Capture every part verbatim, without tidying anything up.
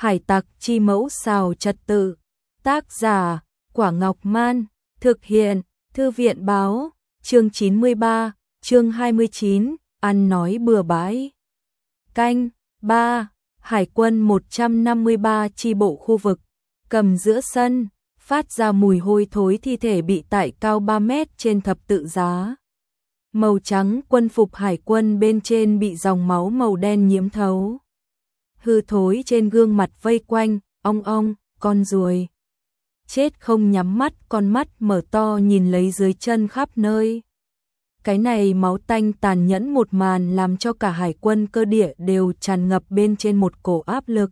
Hải tặc chi mẫu xào trật tự. Tác giả, Quả Ngọc Man. Thực hiện, Thư viện báo. Chương chín mươi ba, chương hai mươi chín, ăn nói bừa bãi. Canh, ba, Hải quân một trăm năm mươi ba chi bộ khu vực. Cầm giữa sân, phát ra mùi hôi thối thi thể bị tải cao ba mét trên thập tự giá. Màu trắng quân phục hải quân bên trên bị dòng máu màu đen nhiễm thấu. Hư thối trên gương mặt vây quanh, ong ong, con ruồi. Chết không nhắm mắt, con mắt mở to nhìn lấy dưới chân khắp nơi. Cái này máu tanh tàn nhẫn một màn làm cho cả hải quân cơ địa đều tràn ngập bên trên một cổ áp lực.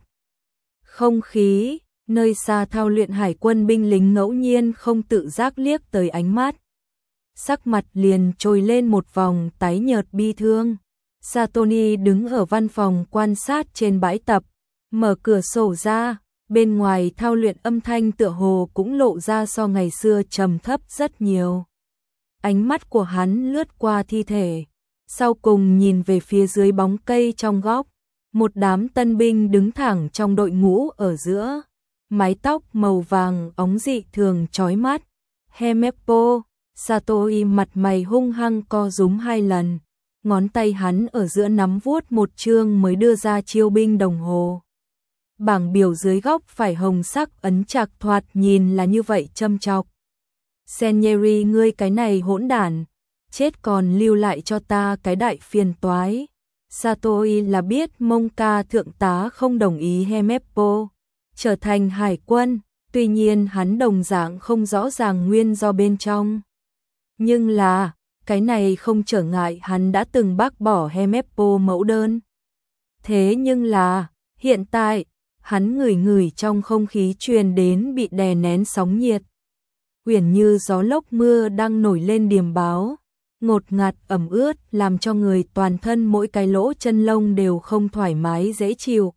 Không khí, nơi xa thao luyện hải quân binh lính ngẫu nhiên không tự giác liếc tới ánh mắt. Sắc mặt liền trồi lên một vòng tái nhợt bi thương. Satoni đứng ở văn phòng quan sát trên bãi tập, mở cửa sổ ra, bên ngoài thao luyện âm thanh tựa hồ cũng lộ ra so ngày xưa trầm thấp rất nhiều. Ánh mắt của hắn lướt qua thi thể, sau cùng nhìn về phía dưới bóng cây trong góc, một đám tân binh đứng thẳng trong đội ngũ ở giữa, mái tóc màu vàng óng dị thường chói mắt. Hemeppo, Satoi mặt mày hung hăng co rúm hai lần, ngón tay hắn ở giữa nắm vuốt một chương mới đưa ra chiêu binh đồng hồ. Bảng biểu dưới góc phải hồng sắc ấn chạc thoạt nhìn là như vậy châm chọc. Senieri, ngươi cái này hỗn đản, chết còn lưu lại cho ta cái đại phiền toái. Satoi là biết Monka thượng tá không đồng ý Hemeppo trở thành hải quân, tuy nhiên hắn đồng dạng không rõ ràng nguyên do bên trong. Nhưng là, cái này không trở ngại hắn đã từng bác bỏ Hemeppo mẫu đơn. Thế nhưng là, hiện tại, hắn ngửi ngửi trong không khí truyền đến bị đè nén sóng nhiệt. Uyển như gió lốc mưa đang nổi lên điềm báo, ngột ngạt ẩm ướt làm cho người toàn thân mỗi cái lỗ chân lông đều không thoải mái dễ chịu.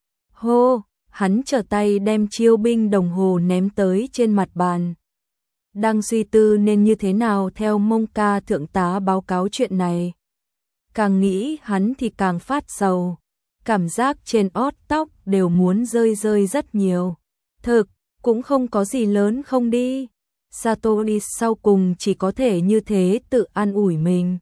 Hô, hắn trở tay đem chiêu binh đồng hồ ném tới trên mặt bàn. Đang suy tư nên như thế nào theo Monka thượng tá báo cáo chuyện này. Càng nghĩ hắn thì càng phát sầu, cảm giác trên ót tóc đều muốn rơi rơi rất nhiều. Thực, cũng không có gì lớn không đi. Satori sau cùng chỉ có thể như thế tự an ủi mình.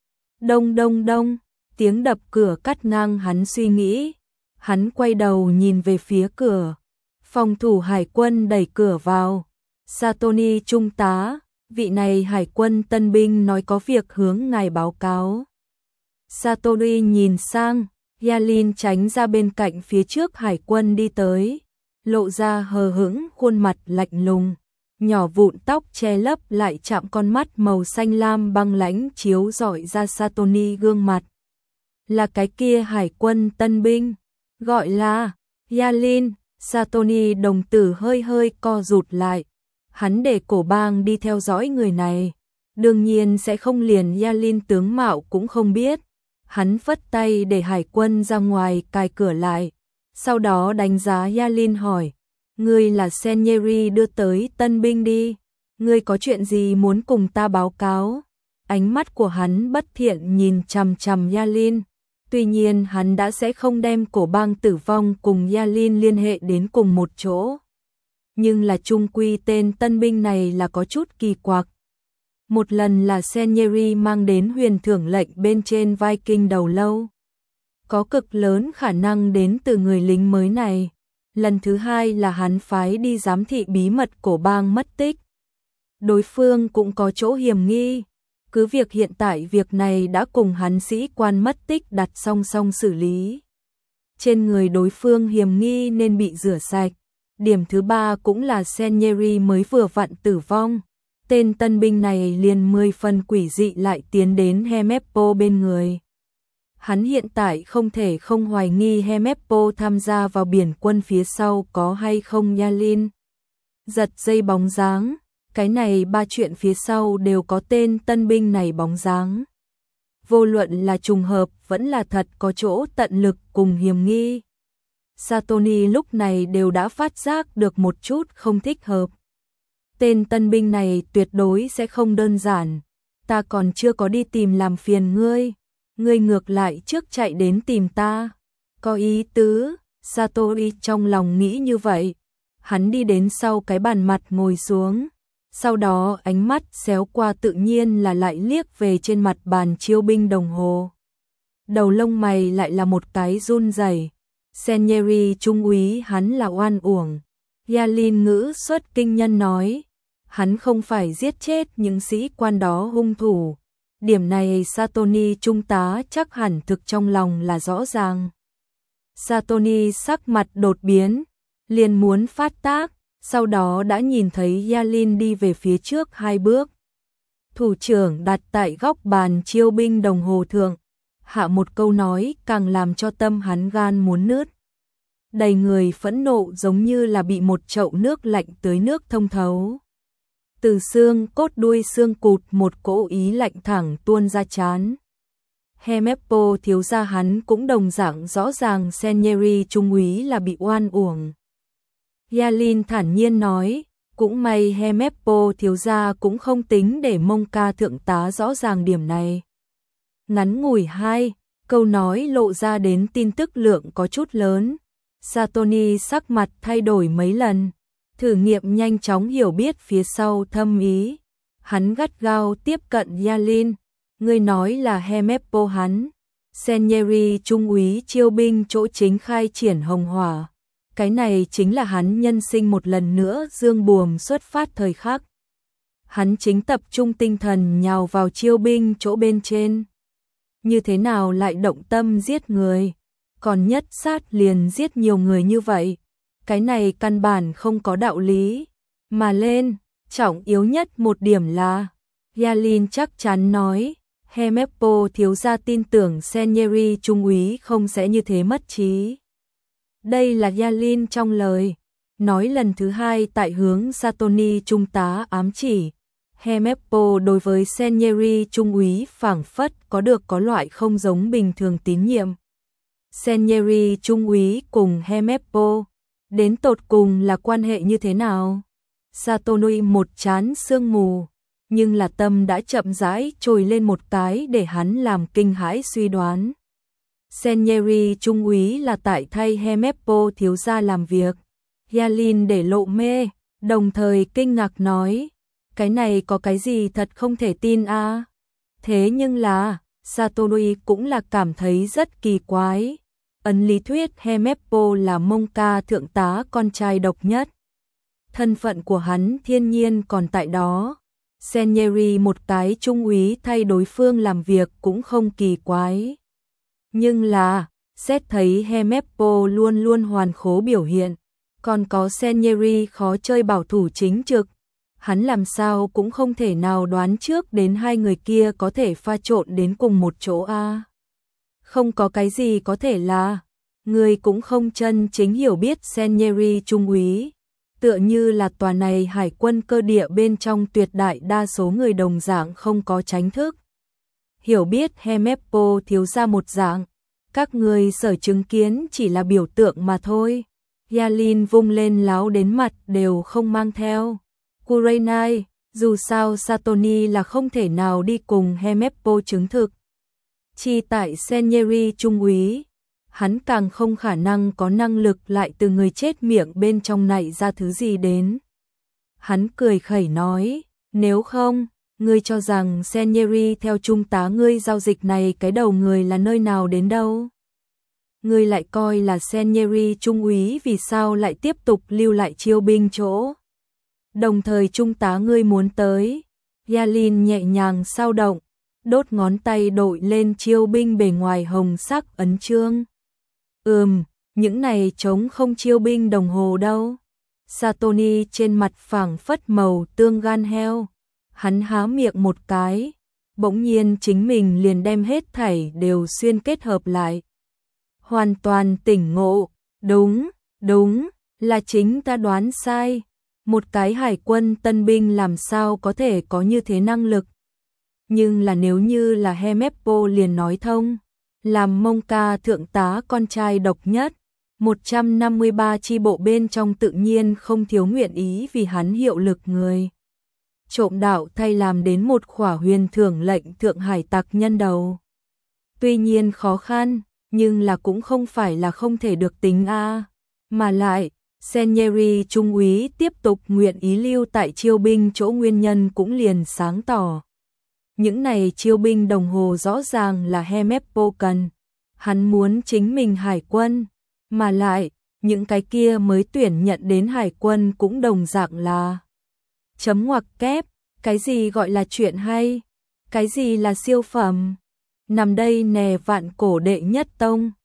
Đông đông đông, tiếng đập cửa cắt ngang hắn suy nghĩ. Hắn quay đầu nhìn về phía cửa. Phòng thủ hải quân đẩy cửa vào. Satoni trung tá, vị này hải quân tân binh nói có việc hướng ngài báo cáo. Satori nhìn sang, Yalin tránh ra bên cạnh phía trước hải quân đi tới, lộ ra hờ hững khuôn mặt lạnh lùng, nhỏ vụn tóc che lấp lại chạm con mắt màu xanh lam băng lãnh chiếu rọi ra Satoni gương mặt. Là cái kia hải quân tân binh, gọi là Yalin. Satoni đồng tử hơi hơi co rụt lại. Hắn để cổ bang đi theo dõi người này, đương nhiên sẽ không liền Yalin tướng mạo cũng không biết. Hắn phất tay để hải quân ra ngoài cài cửa lại, sau đó đánh giá Yalin hỏi, ngươi là Senieri đưa tới tân binh đi, ngươi có chuyện gì muốn cùng ta báo cáo? Ánh mắt của hắn bất thiện nhìn chằm chằm Yalin, tuy nhiên hắn đã sẽ không đem cổ bang tử vong cùng Yalin liên hệ đến cùng một chỗ. Nhưng là chung quy tên tân binh này là có chút kỳ quặc. Một lần là Senieri mang đến huyền thưởng lệnh bên trên Viking đầu lâu, có cực lớn khả năng đến từ người lính mới này. Lần thứ hai là hắn phái đi giám thị bí mật cổ bang mất tích. Đối phương cũng có chỗ hiểm nghi. Cứ việc hiện tại việc này đã cùng hắn sĩ quan mất tích đặt song song xử lý. Trên người đối phương hiểm nghi nên bị rửa sạch. Điểm thứ ba cũng là Senieri mới vừa vặn tử vong. Tên tân binh này liền mười phần quỷ dị lại tiến đến Hemeppo bên người. Hắn hiện tại không thể không hoài nghi Hemeppo tham gia vào biển quân phía sau có hay không Yalin. Giật dây bóng dáng, cái này ba chuyện phía sau đều có tên tân binh này bóng dáng. Vô luận là trùng hợp vẫn là thật có chỗ tận lực cùng hiểm nghi. Satoni lúc này đều đã phát giác được một chút không thích hợp. Tên tân binh này tuyệt đối sẽ không đơn giản. Ta còn chưa có đi tìm làm phiền ngươi. Ngươi ngược lại trước chạy đến tìm ta. Có ý tứ. Satori trong lòng nghĩ như vậy. Hắn đi đến sau cái bàn mặt ngồi xuống. Sau đó ánh mắt xéo qua tự nhiên là lại liếc về trên mặt bàn chiêu binh đồng hồ. Đầu lông mày lại là một cái run rẩy. Senieri trung úy hắn là oan uổng. Yalin ngữ xuất kinh nhân nói. Hắn không phải giết chết những sĩ quan đó hung thủ. Điểm này Satoni trung tá chắc hẳn thực trong lòng là rõ ràng. Satoni sắc mặt đột biến, liền muốn phát tác, sau đó đã nhìn thấy Yalin đi về phía trước hai bước. Thủ trưởng đặt tại góc bàn chiêu binh đồng hồ thượng, hạ một câu nói càng làm cho tâm hắn gan muốn nứt. Đầy người phẫn nộ giống như là bị một chậu nước lạnh tưới nước thông thấu. Từ xương cốt đuôi xương cụt một cỗ ý lạnh thẳng tuôn ra trán. Hemeppo thiếu gia hắn cũng đồng dạng rõ ràng Senieri trung úy là bị oan uổng. Yalin thản nhiên nói, cũng may Hemeppo thiếu gia cũng không tính để mông ca thượng tá rõ ràng điểm này. Ngắn ngủi hai, câu nói lộ ra đến tin tức lượng có chút lớn. Satoni sắc mặt thay đổi mấy lần, thử nghiệm nhanh chóng hiểu biết phía sau thâm ý. Hắn gắt gao tiếp cận Yalin, ngươi nói là Hemeppo hắn. Senieri trung úy chiêu binh chỗ chính khai triển hồng hỏa. Cái này chính là hắn nhân sinh một lần nữa dương buồm xuất phát thời khắc. Hắn chính tập trung tinh thần nhào vào chiêu binh chỗ bên trên. Như thế nào lại động tâm giết người, còn nhất sát liền giết nhiều người như vậy. Cái này căn bản không có đạo lý. Mà lên, trọng yếu nhất một điểm là, Yalin chắc chắn nói, Hemeppo thiếu gia tin tưởng Senieri trung úy không sẽ như thế mất trí. Đây là Yalin trong lời, nói lần thứ hai tại hướng Satoni trung tá ám chỉ. Hemeppo đối với Senieri trung úy phảng phất có được có loại không giống bình thường tín nhiệm. Senieri trung úy cùng Hemeppo, đến tột cùng là quan hệ như thế nào? Satoni một chán sương mù, nhưng là tâm đã chậm rãi trồi lên một cái để hắn làm kinh hãi suy đoán. Senieri trung úy là tại thay Hemeppo thiếu gia làm việc. Yalin để lộ mê, đồng thời kinh ngạc nói, cái này có cái gì thật không thể tin a? À? Thế nhưng là, Satoni cũng là cảm thấy rất kỳ quái. Ấn lý thuyết Hemeppo là mông ca thượng tá con trai độc nhất. Thân phận của hắn thiên nhiên còn tại đó. Senieri một cái trung úy thay đối phương làm việc cũng không kỳ quái. Nhưng là, xét thấy Hemeppo luôn luôn hoàn khố biểu hiện, còn có Senieri khó chơi bảo thủ chính trực, hắn làm sao cũng không thể nào đoán trước đến hai người kia có thể pha trộn đến cùng một chỗ a. À. Không có cái gì có thể là, người cũng không chân chính hiểu biết Senieri trung úy, tựa như là tòa này hải quân cơ địa bên trong tuyệt đại đa số người đồng dạng không có tránh thức. Hiểu biết Hemeppo thiếu ra một dạng, các người sở chứng kiến chỉ là biểu tượng mà thôi. Yalin vung lên láo đến mặt đều không mang theo. Kurenai, dù sao Satoni là không thể nào đi cùng Hemeppo chứng thực. Chi tại Senieri trung úy, hắn càng không khả năng có năng lực lại từ người chết miệng bên trong nảy ra thứ gì đến. Hắn cười khẩy nói, nếu không, ngươi cho rằng Senieri theo trung tá ngươi giao dịch này cái đầu người là nơi nào đến đâu? Ngươi lại coi là Senieri trung úy vì sao lại tiếp tục lưu lại chiêu binh chỗ? Đồng thời trung tá ngươi muốn tới. Yalin nhẹ nhàng sao động, đốt ngón tay đội lên chiêu binh bề ngoài hồng sắc ấn chương. Ừm, những này trống không chiêu binh đồng hồ đâu. Satoni trên mặt phảng phất màu tương gan heo. Hắn há miệng một cái, bỗng nhiên chính mình liền đem hết thảy đều xuyên kết hợp lại. Hoàn toàn tỉnh ngộ, đúng, đúng, là chính ta đoán sai. Một cái hải quân tân binh làm sao có thể có như thế năng lực. Nhưng là nếu như là Hemeppo liền nói thông, làm mông ca thượng tá con trai độc nhất, một trăm năm mươi ba chi bộ bên trong tự nhiên không thiếu nguyện ý vì hắn hiệu lực người. Trộm đạo thay làm đến một khỏa huyền thưởng lệnh thượng hải tặc nhân đầu. Tuy nhiên khó khăn, nhưng là cũng không phải là không thể được tính a. Mà lại, Senieri trung úy tiếp tục nguyện ý lưu tại chiêu binh chỗ nguyên nhân cũng liền sáng tỏ. Những này chiêu binh đồng hồ rõ ràng là Hemeppo cần. Hắn muốn chính mình hải quân, mà lại, những cái kia mới tuyển nhận đến hải quân cũng đồng dạng là chấm ngoặc kép, cái gì gọi là chuyện hay, cái gì là siêu phẩm. Nằm đây nè vạn cổ đệ nhất tông.